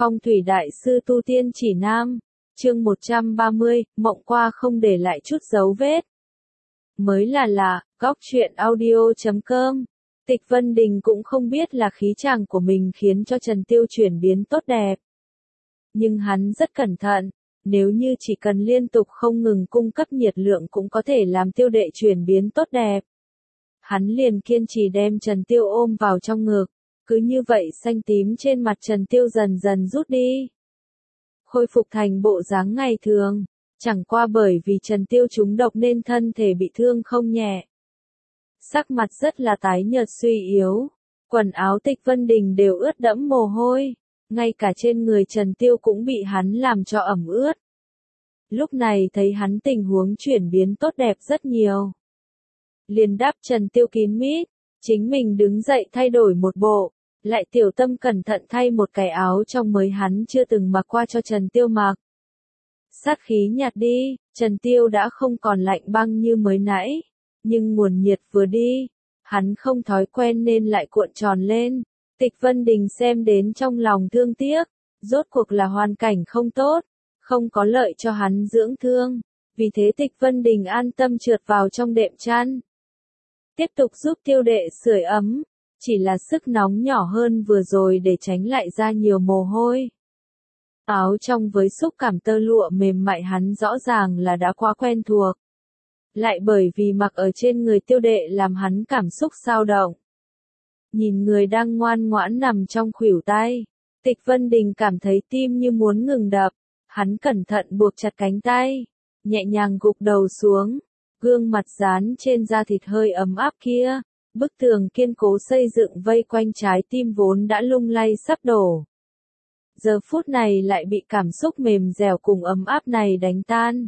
Phong thủy đại sư tu tiên chỉ nam, chương 130, mộng qua không để lại chút dấu vết. Mới là, góc truyện audio.com. Tịch Vân Đình cũng không biết là khí chàng của mình khiến cho Trần Tiêu chuyển biến tốt đẹp. Nhưng hắn rất cẩn thận, nếu như chỉ cần liên tục không ngừng cung cấp nhiệt lượng cũng có thể làm Tiêu đệ chuyển biến tốt đẹp. Hắn liền kiên trì đem Trần Tiêu ôm vào trong ngực, cứ như vậy xanh tím trên mặt Trần Tiêu dần dần rút đi. Khôi phục thành bộ dáng ngày thường, chẳng qua bởi vì Trần Tiêu trúng độc nên thân thể bị thương không nhẹ. Sắc mặt rất là tái nhợt suy yếu, quần áo Tịch Vân Đình đều ướt đẫm mồ hôi, ngay cả trên người Trần Tiêu cũng bị hắn làm cho ẩm ướt. Lúc này thấy hắn tình huống chuyển biến tốt đẹp rất nhiều. Liền đáp Trần Tiêu kín mít, chính mình đứng dậy thay đổi một bộ, lại tiểu tâm cẩn thận thay một cái áo trong mới hắn chưa từng mặc qua cho Trần Tiêu mặc. Sát khí nhạt đi, Trần Tiêu đã không còn lạnh băng như mới nãy, nhưng nguồn nhiệt vừa đi, hắn không thói quen nên lại cuộn tròn lên. Tịch Vân Đình xem đến trong lòng thương tiếc, rốt cuộc là hoàn cảnh không tốt, không có lợi cho hắn dưỡng thương, vì thế Tịch Vân Đình an tâm trượt vào trong đệm chăn. Tiếp tục giúp Tiêu đệ sưởi ấm, chỉ là sức nóng nhỏ hơn vừa rồi để tránh lại ra nhiều mồ hôi. Áo trong với xúc cảm tơ lụa mềm mại hắn rõ ràng là đã quá quen thuộc. Lại bởi vì mặc ở trên người Tiêu đệ làm hắn cảm xúc xao động. Nhìn người đang ngoan ngoãn nằm trong khuỷu tay, Tịch Vân Đình cảm thấy tim như muốn ngừng đập, hắn cẩn thận buộc chặt cánh tay, nhẹ nhàng gục đầu xuống, gương mặt dán trên da thịt hơi ấm áp kia, bức tường kiên cố xây dựng vây quanh trái tim vốn đã lung lay sắp đổ. Giờ phút này lại bị cảm xúc mềm dẻo cùng ấm áp này đánh tan.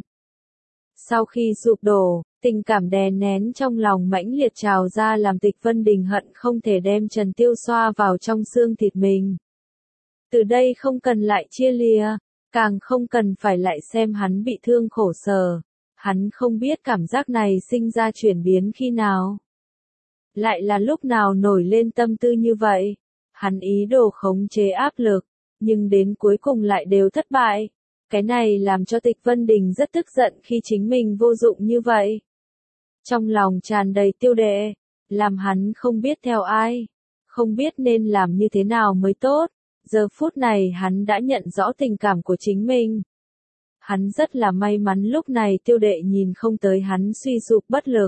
Sau khi sụp đổ, tình cảm đè nén trong lòng mãnh liệt trào ra làm Tịch Vân Đình hận không thể đem Trần Tiêu xoa vào trong xương thịt mình. Từ đây không cần lại chia lìa, càng không cần phải lại xem hắn bị thương khổ sở. Hắn không biết cảm giác này sinh ra chuyển biến khi nào. Lại là lúc nào nổi lên tâm tư như vậy. Hắn ý đồ khống chế áp lực, nhưng đến cuối cùng lại đều thất bại. Cái này làm cho Tịch Vân Đình rất tức giận khi chính mình vô dụng như vậy. Trong lòng tràn đầy Tiêu đệ, làm hắn không biết theo ai, không biết nên làm như thế nào mới tốt. Giờ phút này hắn đã nhận rõ tình cảm của chính mình. Hắn rất là may mắn lúc này Tiêu đệ nhìn không tới hắn suy sụp bất lực.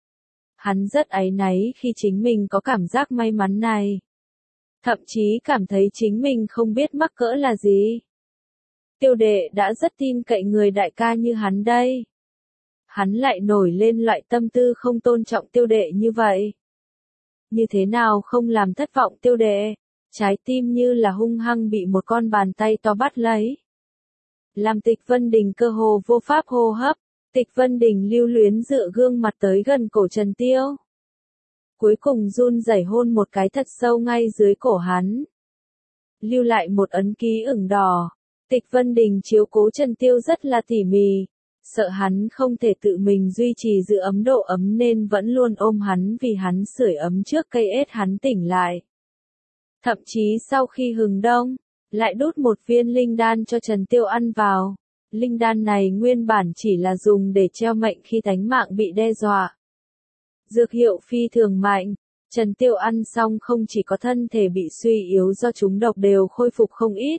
Hắn rất áy náy khi chính mình có cảm giác may mắn này. Thậm chí cảm thấy chính mình không biết mắc cỡ là gì. Tiêu đệ đã rất tin cậy người đại ca như hắn đây. Hắn lại nổi lên loại tâm tư không tôn trọng Tiêu đệ như vậy. Như thế nào không làm thất vọng Tiêu đệ, trái tim như là hung hăng bị một con bàn tay to bắt lấy. Làm Tịch Vân Đình cơ hồ vô pháp hô hấp, Tịch Vân Đình lưu luyến dựa gương mặt tới gần cổ Trần Tiêu. Cuối cùng run rẩy hôn một cái thật sâu ngay dưới cổ hắn. Lưu lại một ấn ký ửng đỏ. Tịch Vân Đình chiếu cố Trần Tiêu rất là tỉ mỉ, sợ hắn không thể tự mình duy trì giữ ấm độ ấm nên vẫn luôn ôm hắn vì hắn sưởi ấm trước cây ết hắn tỉnh lại. Thậm chí sau khi hừng đông, lại đút một viên linh đan cho Trần Tiêu ăn vào. Linh đan này nguyên bản chỉ là dùng để treo mệnh khi tánh mạng bị đe dọa. Dược hiệu phi thường mạnh, Trần Tiêu ăn xong không chỉ có thân thể bị suy yếu do trúng độc đều khôi phục không ít.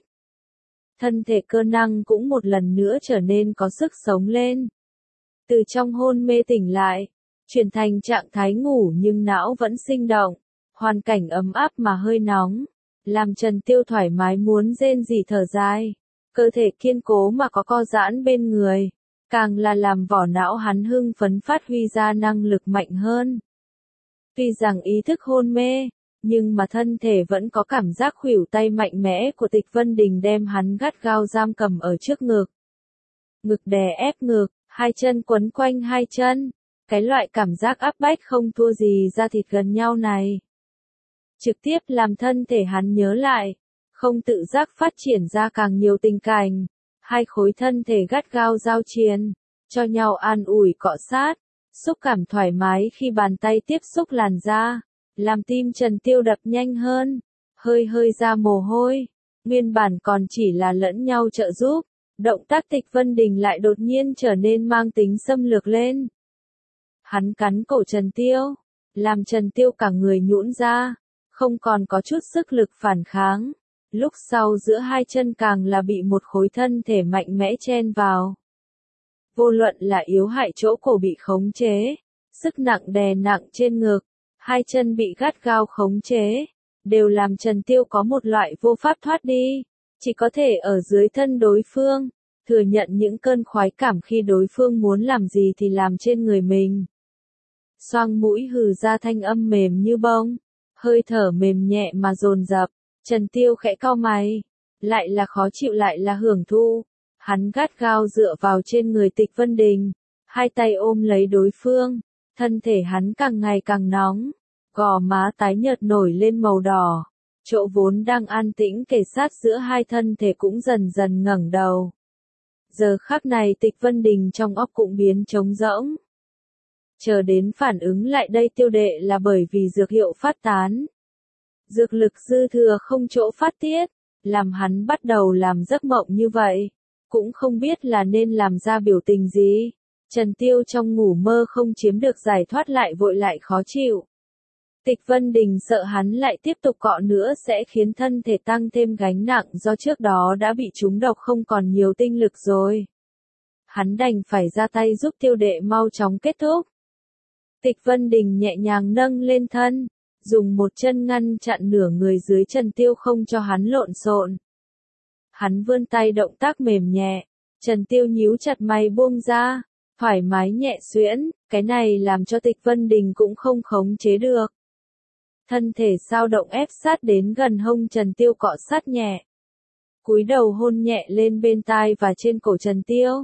Thân thể cơ năng cũng một lần nữa trở nên có sức sống lên. Từ trong hôn mê tỉnh lại, chuyển thành trạng thái ngủ nhưng não vẫn sinh động, hoàn cảnh ấm áp mà hơi nóng, làm Trần Tiêu thoải mái muốn rên rỉ thở dài, cơ thể kiên cố mà có co giãn bên người, càng là làm vỏ não hắn hưng phấn phát huy ra năng lực mạnh hơn. Tuy rằng ý thức hôn mê, nhưng mà thân thể vẫn có cảm giác khuỷu tay mạnh mẽ của Tịch Vân Đình đem hắn gắt gao giam cầm ở trước ngực. Ngực đè ép ngực, hai chân quấn quanh hai chân, cái loại cảm giác áp bách không thua gì da thịt gần nhau này. Trực tiếp làm thân thể hắn nhớ lại, không tự giác phát triển ra càng nhiều tình cảnh, hai khối thân thể gắt gao giao chiến, cho nhau an ủi cọ sát, xúc cảm thoải mái khi bàn tay tiếp xúc làn da, làm tim Trần Tiêu đập nhanh hơn, hơi hơi ra mồ hôi, Nguyên bản còn chỉ là lẫn nhau trợ giúp, động tác Tịch Vân Đình lại đột nhiên trở nên mang tính xâm lược lên. Hắn cắn cổ Trần Tiêu, làm Trần Tiêu cả người nhũn ra, không còn có chút sức lực phản kháng. Lúc sau giữa hai chân càng là bị một khối thân thể mạnh mẽ chen vào. Vô luận là yếu hại chỗ cổ bị khống chế, sức nặng đè nặng trên ngực, hai chân bị gắt gao khống chế, đều làm Trần Tiêu có một loại vô pháp thoát đi, chỉ có thể ở dưới thân đối phương, thừa nhận những cơn khoái cảm khi đối phương muốn làm gì thì làm trên người mình. Xoang mũi hừ ra thanh âm mềm như bông, hơi thở mềm nhẹ mà dồn dập, Trần Tiêu khẽ cau mày, lại là khó chịu lại là hưởng thụ. Hắn gắt gao dựa vào trên người Tịch Vân Đình, hai tay ôm lấy đối phương, thân thể hắn càng ngày càng nóng, gò má tái nhợt nổi lên màu đỏ, chỗ vốn đang an tĩnh kề sát giữa hai thân thể cũng dần dần ngẩng đầu. Giờ khắc này Tịch Vân Đình trong óc cũng biến trống rỗng. Chờ đến phản ứng lại đây Tiêu Đệ là bởi vì dược hiệu phát tán. Dược lực dư thừa không chỗ phát tiết, làm hắn bắt đầu làm giấc mộng như vậy. Cũng không biết là nên làm ra biểu tình gì. Trần Tiêu trong ngủ mơ không chiếm được giải thoát lại vội lại khó chịu. Tịch Vân Đình sợ hắn lại tiếp tục cọ nữa sẽ khiến thân thể tăng thêm gánh nặng do trước đó đã bị trúng độc không còn nhiều tinh lực rồi. Hắn đành phải ra tay giúp Tiêu Đệ mau chóng kết thúc. Tịch Vân Đình nhẹ nhàng nâng lên thân, dùng một chân ngăn chặn nửa người dưới Trần Tiêu không cho hắn lộn xộn. Hắn vươn tay động tác mềm nhẹ, Trần Tiêu nhíu chặt mày buông ra, thoải mái nhẹ xuyễn, cái này làm cho Tịch Vân Đình cũng không khống chế được. Thân thể sao động ép sát đến gần hông Trần Tiêu cọ sát nhẹ. Cúi đầu hôn nhẹ lên bên tai và trên cổ Trần Tiêu.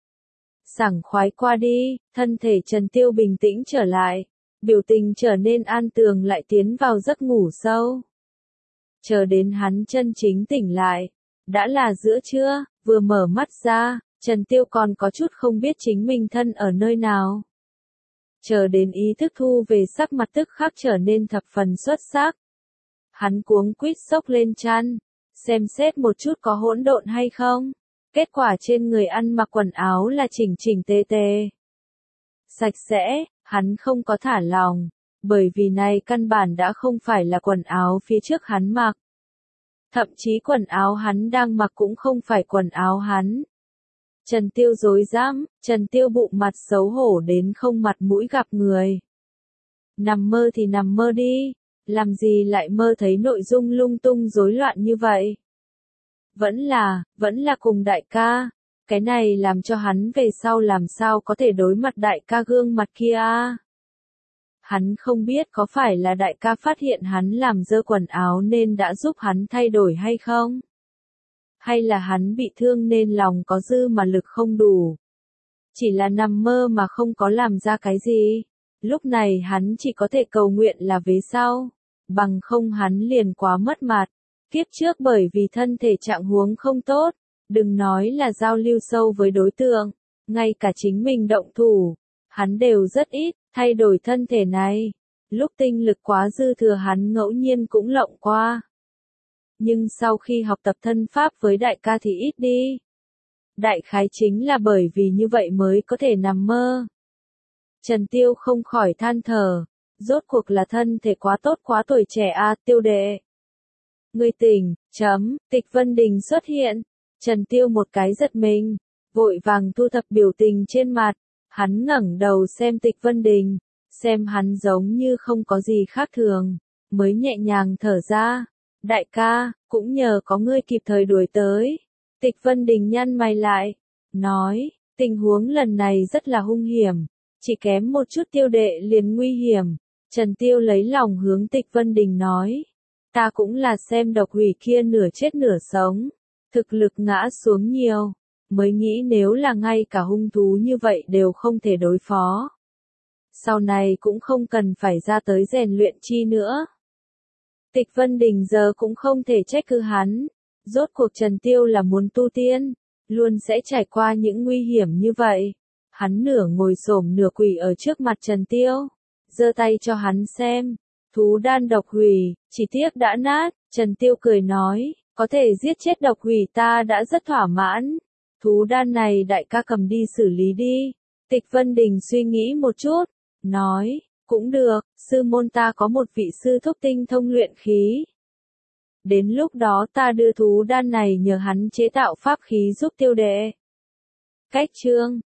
Sảng khoái qua đi, thân thể Trần Tiêu bình tĩnh trở lại, biểu tình trở nên an tường lại tiến vào giấc ngủ sâu. Chờ đến hắn chân chính tỉnh lại, đã là giữa trưa, vừa mở mắt ra, Trần Tiêu còn có chút không biết chính mình thân ở nơi nào. Chờ đến ý thức thu về sắc mặt tức khắc trở nên thập phần xuất sắc. Hắn cuống quýt xốc lên chăn, xem xét một chút có hỗn độn hay không. Kết quả trên người ăn mặc quần áo là chỉnh chỉnh tề tề. Sạch sẽ, hắn không có thả lòng, bởi vì này căn bản đã không phải là quần áo phía trước hắn mặc. Thậm chí quần áo hắn đang mặc cũng không phải quần áo hắn. Trần Tiêu rối rắm, Trần Tiêu bụng mặt xấu hổ đến không mặt mũi gặp người. Nằm mơ thì nằm mơ đi, làm gì lại mơ thấy nội dung lung tung rối loạn như vậy. Vẫn là cùng đại ca, cái này làm cho hắn về sau làm sao có thể đối mặt đại ca gương mặt kia a. Hắn không biết có phải là đại ca phát hiện hắn làm dơ quần áo nên đã giúp hắn thay đổi hay không? Hay là hắn bị thương nên lòng có dư mà lực không đủ? Chỉ là nằm mơ mà không có làm ra cái gì. Lúc này hắn chỉ có thể cầu nguyện là về sau. Bằng không hắn liền quá mất mặt. Kiếp trước bởi vì thân thể trạng huống không tốt. Đừng nói là giao lưu sâu với đối tượng. Ngay cả chính mình động thủ. Hắn đều rất ít, thay đổi thân thể này. Lúc tinh lực quá dư thừa hắn ngẫu nhiên cũng lộng qua. Nhưng sau khi học tập thân pháp với đại ca thì ít đi. Đại khái chính là bởi vì như vậy mới có thể nằm mơ. Trần Tiêu không khỏi than thở. Rốt cuộc là thân thể quá tốt quá tuổi trẻ a Tiêu đệ. Ngươi tỉnh, Tịch Vân Đình xuất hiện. Trần Tiêu một cái giật mình. Vội vàng thu thập biểu tình trên mặt. Hắn ngẩng đầu xem Tịch Vân Đình. Xem hắn giống như không có gì khác thường. Mới nhẹ nhàng thở ra. Đại ca, cũng nhờ có ngươi kịp thời đuổi tới. Tịch Vân Đình nhăn mày lại. Nói, tình huống lần này rất là hung hiểm. Chỉ kém một chút Tiêu đệ liền nguy hiểm. Trần Tiêu lấy lòng hướng Tịch Vân Đình nói. Ta cũng là xem độc hủy kia nửa chết nửa sống. Thực lực ngã xuống nhiều. Mới nghĩ nếu là ngay cả hung thú như vậy đều không thể đối phó. Sau này cũng không cần phải ra tới rèn luyện chi nữa. Tịch Vân Đình giờ cũng không thể trách cứ hắn. Rốt cuộc Trần Tiêu là muốn tu tiên. Luôn sẽ trải qua những nguy hiểm như vậy. Hắn nửa ngồi xổm nửa quỳ ở trước mặt Trần Tiêu. Giơ tay cho hắn xem. Thú đan độc hủy, chỉ tiếc đã nát. Trần Tiêu cười nói. Có thể giết chết độc hủy ta đã rất thỏa mãn. Thú đan này đại ca cầm đi xử lý đi. Tịch Vân Đình suy nghĩ một chút, nói, cũng được, sư môn ta có một vị sư thúc tinh thông luyện khí. Đến lúc đó ta đưa thú đan này nhờ hắn chế tạo pháp khí giúp Tiêu Đệ. Cách chương